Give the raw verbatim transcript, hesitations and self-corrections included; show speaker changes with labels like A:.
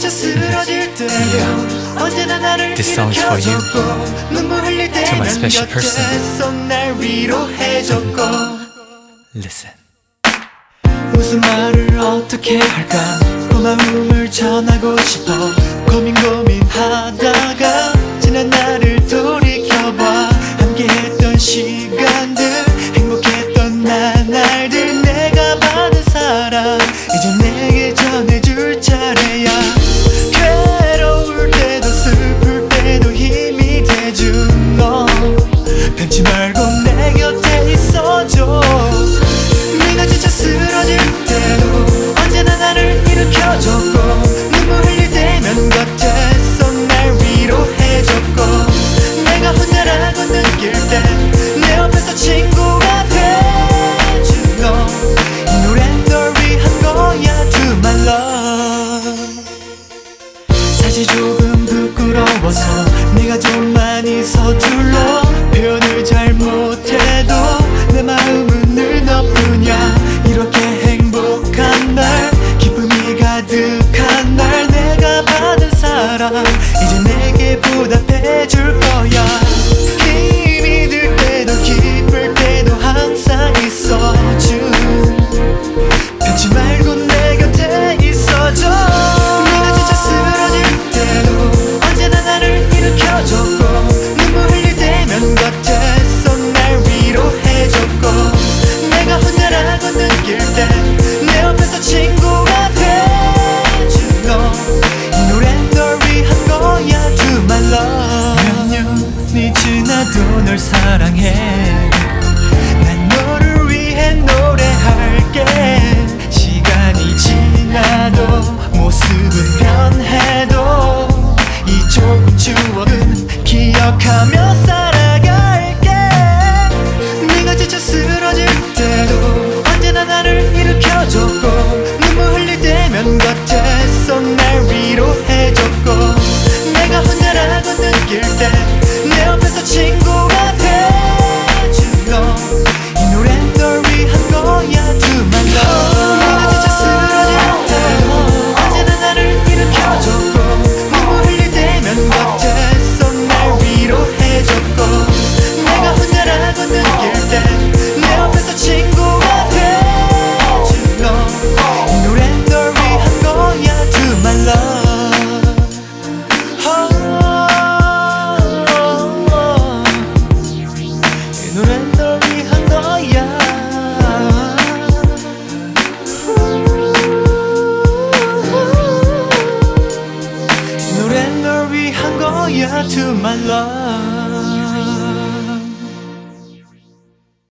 A: 쓰러질 때도 언제나 나를
B: This song is for you.
A: 일으켜줬고 눈물 흘릴
B: To my
A: 때면
B: special person.
A: 곁에서 날 위로해줬고
B: Listen.
A: 무슨 말을 어떻게 할까 고마움을 전하고 싶어 고민 고민하다가 지난 날을 돌이켜봐 함께했던 시간들 행복했던 나날들 내가 받은 사랑 이제 내게 전해줄 차례야 괴로울 때도 슬플 때도 힘이 돼준 너 변치 말고 내 곁에 있어줘 네가 지쳐 쓰러질 때도 언제나 나를 일으켜줬고 눈물 흘릴 때면 곁에서 날 위로해줬고 내가 혼자라고 느낄 때 내 옆에서 친구가 돼준 너 이 노래는 널 위한 거야 To my love 사실 조금 부끄러워서 네가 좀 많이 서툴러 표현을 잘 못해도 내 마음은 늘 너뿐이야 이렇게 행복한 날 기쁨이 가득한 날 내가 받은 사랑 이제 내게 보답해줄 거야 힘이 들 때도 기쁠 때도 항상 있어준 변치 말고 내 곁에 있어줘 내가 지쳐 쓰러질 때도 언제나 나를 일으켜줬고 눈물 흘릴 때면 곁에서 날 위로해줬고 내가 혼자라고 느낄 때 내 옆에서 친구가 돼준 너 이 노래는 널 위한 거야 To my love 몇 년이 지나도 널 사랑해 난 너를 위해 노래할게 시간이 지나도 모습은 변해도 이 좋은 추억은 기억하며 살아갈게 네가 지쳐 쓰러질 때도 언제나 나를 일으켜줬고 눈물 흘릴 때면 곁에서 날 위로해줬고 내가 혼자라고 느낄 때 내 옆에서 친구가 돼준 너 이 노래는 널 위한 거야 To my love 네가 지쳐 쓰러질 때도 언제나 나를 일으켜줬고 눈물 흘릴 때면 곁에서 날 위로해줬고 내가 혼자라고 느낄 때 내 옆에서 친구가 돼준 너 이 노래는 널 위한 거야 To my love 이 노래는 널 위한 거야 이 노래는 널 위한 거야 To my love